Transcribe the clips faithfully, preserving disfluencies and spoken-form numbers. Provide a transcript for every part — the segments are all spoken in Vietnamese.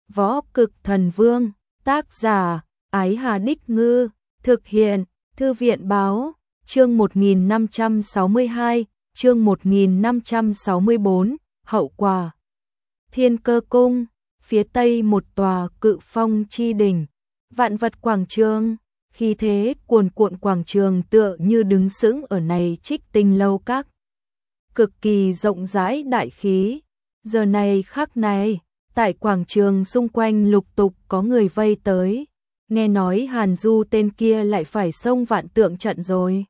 Võ Cực Thần Vương, tác giả, Ái Hà Đích Ngư, thực hiện, Thư viện Báo, chương một nghìn năm trăm sáu mươi hai, chương một nghìn năm trăm sáu mươi bốn, hậu quả. Thiên Cơ Cung, phía tây một tòa cự phong chi đỉnh, vạn vật quảng trường, khí thế cuồn cuộn quảng trường tựa như đứng sững ở này Trích Tinh lâu các. Cực kỳ rộng rãi đại khí, giờ này khắc này, tại quảng trường xung quanh lục tục có người vây tới, nghe nói Hàn Du tên kia lại phải xông vạn tượng trận rồi.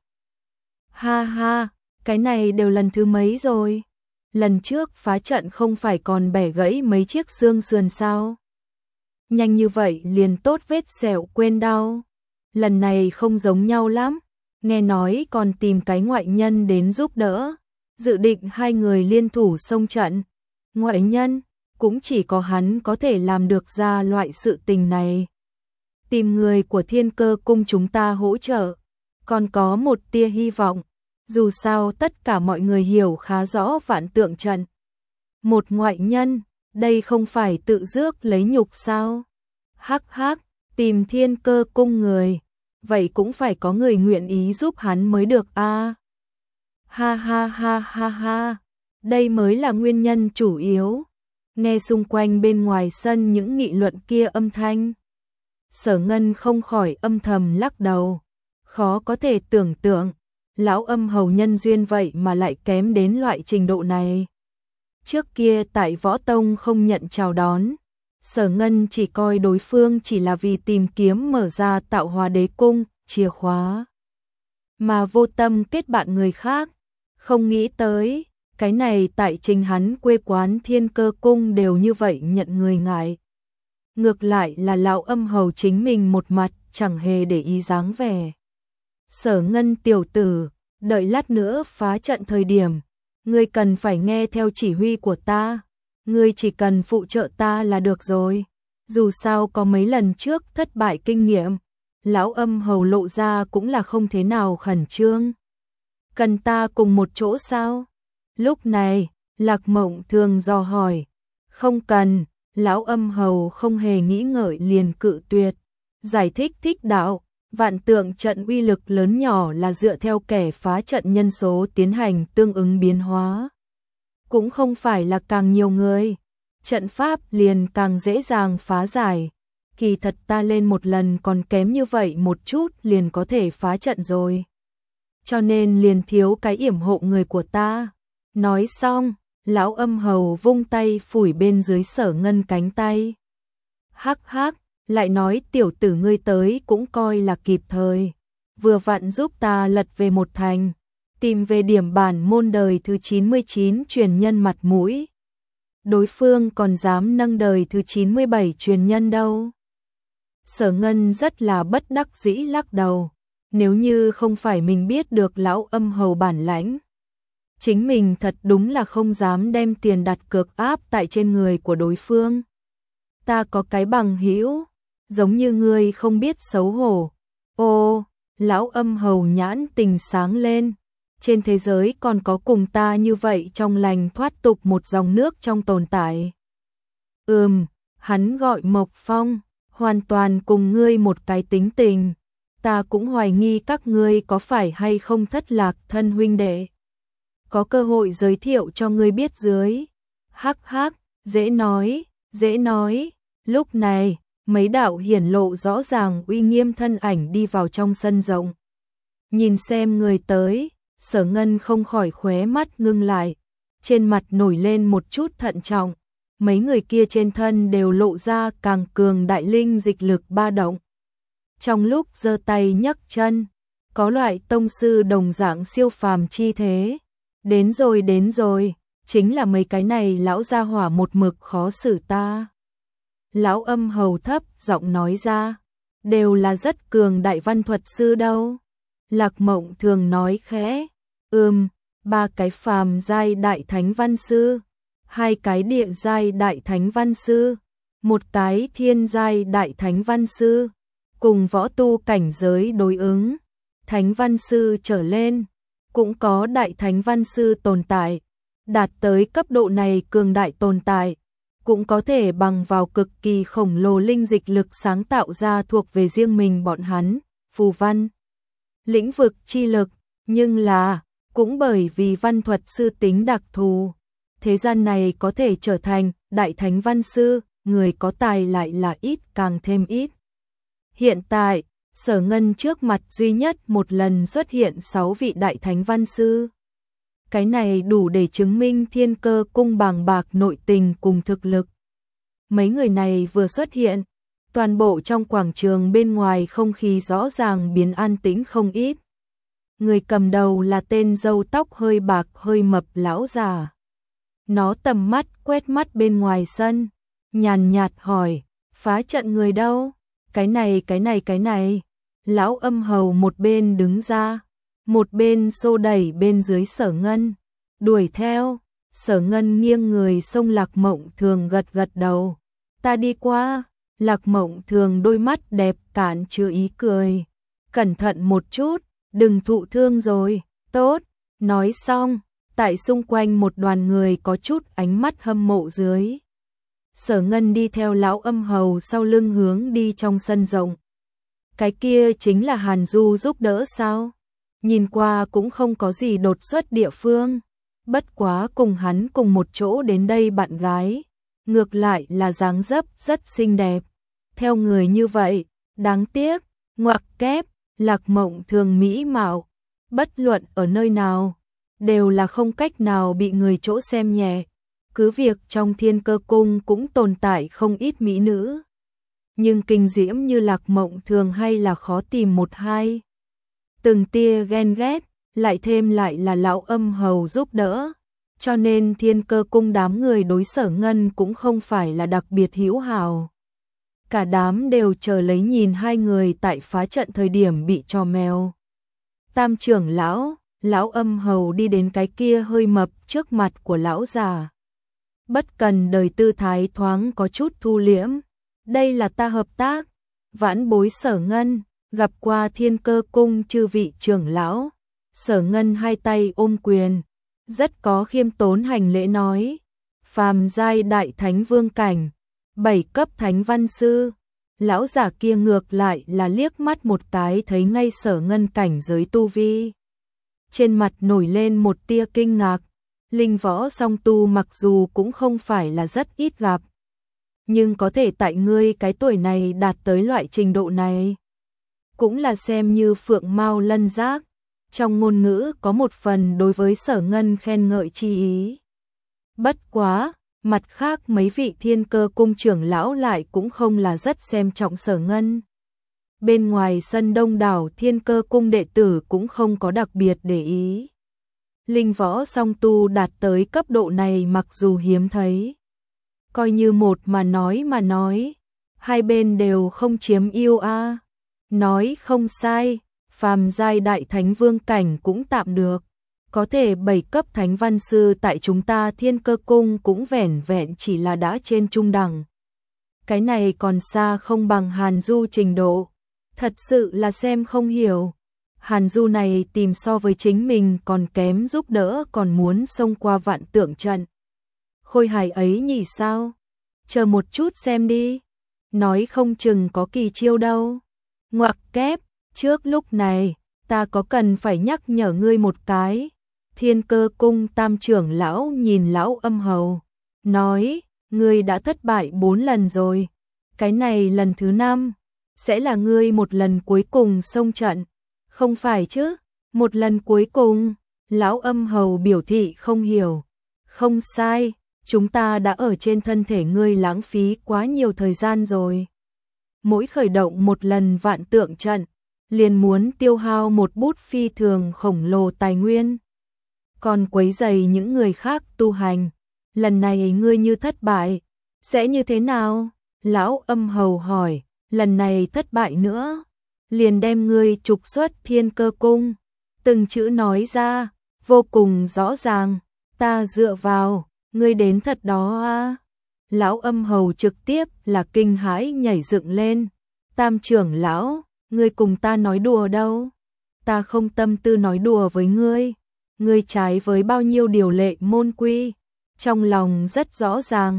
Ha ha, cái này đều lần thứ mấy rồi? Lần trước phá trận không phải còn bẻ gãy mấy chiếc xương sườn sao? Nhanh như vậy liền tốt vết sẹo quên đau. Lần này không giống nhau lắm, nghe nói còn tìm cái ngoại nhân đến giúp đỡ, dự định hai người liên thủ xông trận. Ngoại nhân, cũng chỉ có hắn có thể làm được ra loại sự tình này. Tìm người của Thiên Cơ Cung chúng ta hỗ trợ, còn có một tia hy vọng, dù sao tất cả mọi người hiểu khá rõ vạn tượng trận. Một ngoại nhân, đây không phải tự rước lấy nhục sao? Hắc hắc, tìm Thiên Cơ Cung người, vậy cũng phải có người nguyện ý giúp hắn mới được a. À. Ha ha ha ha ha, đây mới là nguyên nhân chủ yếu. Nghe xung quanh bên ngoài sân những nghị luận kia âm thanh, Sở Ngân không khỏi âm thầm lắc đầu, khó có thể tưởng tượng, lão âm hầu nhân duyên vậy mà lại kém đến loại trình độ này. Trước kia tại Võ Tông không nhận chào đón, Sở Ngân chỉ coi đối phương chỉ là vì tìm kiếm mở ra Tạo Hóa Đế Cung, chìa khóa, mà vô tâm kết bạn người khác, không nghĩ tới, cái này tại chính hắn quê quán Thiên Cơ Cung đều như vậy nhận người ngại. Ngược lại là lão âm hầu chính mình một mặt chẳng hề để ý dáng vẻ. Sở Ngân tiểu tử, đợi lát nữa phá trận thời điểm, ngươi cần phải nghe theo chỉ huy của ta, ngươi chỉ cần phụ trợ ta là được rồi. Dù sao có mấy lần trước thất bại kinh nghiệm, lão âm hầu lộ ra cũng là không thế nào khẩn trương. Cần ta cùng một chỗ sao? Lúc này, Lạc Mộng Thường dò hỏi. Không cần, lão âm hầu không hề nghĩ ngợi liền cự tuyệt. Giải thích thích đạo, vạn tượng trận uy lực lớn nhỏ là dựa theo kẻ phá trận nhân số tiến hành tương ứng biến hóa. Cũng không phải là càng nhiều người, trận pháp liền càng dễ dàng phá giải. Kỳ thật ta lên một lần còn kém như vậy một chút liền có thể phá trận rồi. Cho nên liền thiếu cái yểm hộ người của ta. Nói xong, lão âm hầu vung tay phủi bên dưới Sở Ngân cánh tay. Hắc hắc, lại nói tiểu tử ngươi tới cũng coi là kịp thời. Vừa vặn giúp ta lật về một thành, tìm về điểm bản môn đời thứ chín mươi chín truyền nhân mặt mũi. Đối phương còn dám nâng đời thứ chín mươi bảy truyền nhân đâu. Sở Ngân rất là bất đắc dĩ lắc đầu. Nếu như không phải mình biết được lão âm hầu bản lãnh, chính mình thật đúng là không dám đem tiền đặt cược áp tại trên người của đối phương. Ta có cái bằng hữu, giống như ngươi không biết xấu hổ. Ô, lão âm hầu nhãn tình sáng lên. Trên thế giới còn có cùng ta như vậy trong lành thoát tục một dòng nước trong tồn tại. Ừm, hắn gọi Mộc Phong, hoàn toàn cùng ngươi một cái tính tình. Ta cũng hoài nghi các ngươi có phải hay không thất lạc thân huynh đệ. Có cơ hội giới thiệu cho ngươi biết dưới. Hắc hắc, dễ nói, dễ nói. Lúc này, mấy đạo hiển lộ rõ ràng uy nghiêm thân ảnh đi vào trong sân rộng. Nhìn xem người tới, Sở Ngân không khỏi khóe mắt ngưng lại. Trên mặt nổi lên một chút thận trọng. Mấy người kia trên thân đều lộ ra càng cường đại linh dịch lực ba động. Trong lúc giơ tay nhấc chân, có loại tông sư đồng dạng siêu phàm chi thế. Đến rồi đến rồi, chính là mấy cái này lão gia hỏa một mực khó xử ta. Lão âm hầu thấp giọng nói ra, đều là rất cường đại văn thuật sư đâu. Lạc Mộng Thường nói khẽ, ừm, ba cái phàm giai đại thánh văn sư, hai cái địa giai đại thánh văn sư, một cái thiên giai đại thánh văn sư, cùng võ tu cảnh giới đối ứng, thánh văn sư trở lên, cũng có đại thánh văn sư tồn tại, đạt tới cấp độ này cường đại tồn tại, cũng có thể bằng vào cực kỳ khổng lồ linh dịch lực sáng tạo ra thuộc về riêng mình bọn hắn, phù văn, lĩnh vực chi lực, nhưng là, cũng bởi vì văn thuật sư tính đặc thù, thế gian này có thể trở thành đại thánh văn sư, người có tài lại là ít càng thêm ít. Hiện tại, Sở Ngân trước mặt duy nhất một lần xuất hiện sáu vị đại thánh văn sư. Cái này đủ để chứng minh Thiên Cơ Cung bàng bạc nội tình cùng thực lực. Mấy người này vừa xuất hiện, toàn bộ trong quảng trường bên ngoài không khí rõ ràng biến an tĩnh không ít. Người cầm đầu là tên râu tóc hơi bạc hơi mập lão già. Nó tầm mắt quét mắt bên ngoài sân, nhàn nhạt hỏi, phá trận người đâu? Cái này cái này cái này. Lão Âm Hầu một bên đứng ra, một bên xô đẩy bên dưới Sở Ngân, đuổi theo. Sở Ngân nghiêng người xông Lạc Mộng Thường gật gật đầu. Ta đi qua. Lạc Mộng Thường đôi mắt đẹp cạn chứa ý cười. Cẩn thận một chút, đừng thụ thương rồi. Tốt. Nói xong, tại xung quanh một đoàn người có chút ánh mắt hâm mộ dưới. Sở Ngân đi theo Lão Âm Hầu sau lưng hướng đi trong sân rộng. Cái kia chính là Hàn Du giúp đỡ sao? Nhìn qua cũng không có gì đột xuất địa phương. Bất quá cùng hắn cùng một chỗ đến đây bạn gái. Ngược lại là dáng dấp rất xinh đẹp. Theo người như vậy, đáng tiếc, ngoặc kép, Lạc Mộng Thường mỹ mạo. Bất luận ở nơi nào, đều là không cách nào bị người chỗ xem nhẹ. Cứ việc trong Thiên Cơ Cung cũng tồn tại không ít mỹ nữ. Nhưng kinh diễm như Lạc Mộng Thường hay là khó tìm một hai. Từng tia ghen ghét, lại thêm lại là Lão Âm Hầu giúp đỡ. Cho nên Thiên Cơ Cung đám người đối Sở Ngân cũng không phải là đặc biệt hữu hảo. Cả đám đều chờ lấy nhìn hai người tại phá trận thời điểm bị trò mèo. Tam trưởng lão, Lão Âm Hầu đi đến cái kia hơi mập trước mặt của lão già. Bất cần đời tư thái thoáng có chút thu liễm. Đây là ta hợp tác, vãn bối Sở Ngân, gặp qua Thiên Cơ Cung chư vị trưởng lão. Sở Ngân hai tay ôm quyền, rất có khiêm tốn hành lễ nói, phàm giai đại thánh vương cảnh, bảy cấp thánh văn sư. Lão giả kia ngược lại là liếc mắt một cái thấy ngay Sở Ngân cảnh giới tu vi. Trên mặt nổi lên một tia kinh ngạc, linh võ song tu mặc dù cũng không phải là rất ít gặp. Nhưng có thể tại ngươi cái tuổi này đạt tới loại trình độ này, cũng là xem như phượng mao lân giác. Trong ngôn ngữ có một phần đối với Sở Ngân khen ngợi chi ý. Bất quá, mặt khác mấy vị Thiên Cơ Cung trưởng lão lại cũng không là rất xem trọng Sở Ngân. Bên ngoài sân đông đảo Thiên Cơ Cung đệ tử cũng không có đặc biệt để ý. Linh võ song tu đạt tới cấp độ này mặc dù hiếm thấy. Coi như một mà nói mà nói, hai bên đều không chiếm ưu a. Nói không sai, phàm giai đại thánh vương cảnh cũng tạm được. Có thể bảy cấp thánh văn sư tại chúng ta Thiên Cơ Cung cũng vẻn vẹn chỉ là đã trên trung đẳng. Cái này còn xa không bằng Hàn Du trình độ. Thật sự là xem không hiểu. Hàn Du này tìm so với chính mình còn kém giúp đỡ còn muốn xông qua vạn tượng trận. Khôi hài ấy nhỉ sao? Chờ một chút xem đi. Nói không chừng có kỳ chiêu đâu. Ngoặc kép, trước lúc này, ta có cần phải nhắc nhở ngươi một cái. Thiên Cơ Cung tam trưởng lão nhìn Lão Âm Hầu, nói, ngươi đã thất bại bốn lần rồi. Cái này lần thứ năm, sẽ là ngươi một lần cuối cùng xông trận. Không phải chứ, một lần cuối cùng. Lão Âm Hầu biểu thị không hiểu. Không sai, chúng ta đã ở trên thân thể ngươi lãng phí quá nhiều thời gian rồi. Mỗi khởi động một lần vạn tượng trận, liền muốn tiêu hao một bút phi thường khổng lồ tài nguyên. Còn quấy rầy những người khác tu hành. Lần này ngươi như thất bại, sẽ như thế nào? Lão Âm Hầu hỏi, lần này thất bại nữa, liền đem ngươi trục xuất Thiên Cơ Cung. Từng chữ nói ra, vô cùng rõ ràng, ta dựa vào, ngươi đến thật đó à. Lão Âm Hầu trực tiếp là kinh hãi nhảy dựng lên. Tam trưởng lão, ngươi cùng ta nói đùa đâu? Ta không tâm tư nói đùa với ngươi. Ngươi trái với bao nhiêu điều lệ môn quy, trong lòng rất rõ ràng.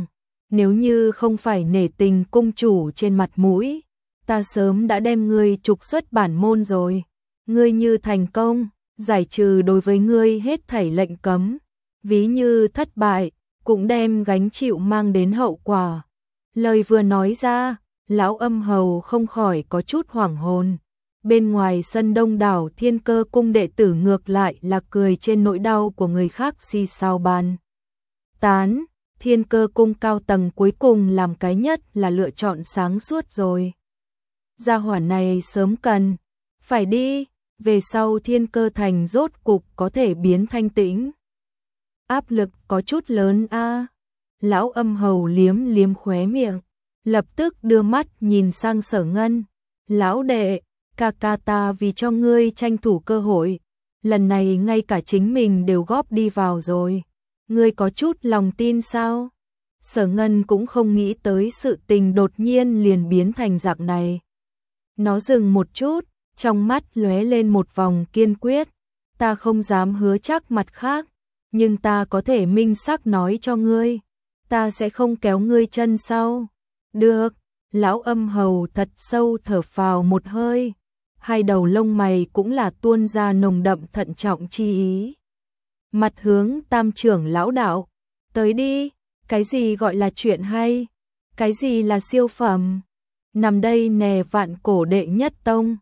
Nếu như không phải nể tình cung chủ trên mặt mũi, ta sớm đã đem ngươi trục xuất bản môn rồi. Ngươi như thành công, giải trừ đối với ngươi hết thảy lệnh cấm, ví như thất bại, cũng đem gánh chịu mang đến hậu quả. Lời vừa nói ra, lão Âm Hầu không khỏi có chút hoảng hồn. Bên ngoài sân đông đảo Thiên Cơ cung đệ tử ngược lại là cười trên nỗi đau của người khác xì xào bàn tán. Thiên Cơ cung cao tầng cuối cùng làm cái nhất là lựa chọn sáng suốt rồi. Gia hỏa này sớm cần phải đi, về sau Thiên Cơ thành rốt cục có thể biến thanh tĩnh. Áp lực có chút lớn a. Lão Âm Hầu liếm liếm khóe miệng, lập tức đưa mắt nhìn sang Sở Ngân. Lão đệ, ca ca ta vì cho ngươi tranh thủ cơ hội, lần này ngay cả chính mình đều góp đi vào rồi. Ngươi có chút lòng tin sao? Sở Ngân cũng không nghĩ tới sự tình đột nhiên liền biến thành dạng này. Nó dừng một chút, trong mắt lóe lên một vòng kiên quyết. Ta không dám hứa chắc mặt khác, nhưng ta có thể minh xác nói cho ngươi, ta sẽ không kéo ngươi chân sau. Được, lão Âm Hầu thật sâu thở phào một hơi, hai đầu lông mày cũng là tuôn ra nồng đậm thận trọng chi ý. Mặt hướng Tam trưởng lão đạo, tới đi, cái gì gọi là chuyện hay, cái gì là siêu phẩm, nằm đây nè vạn cổ đệ nhất tông,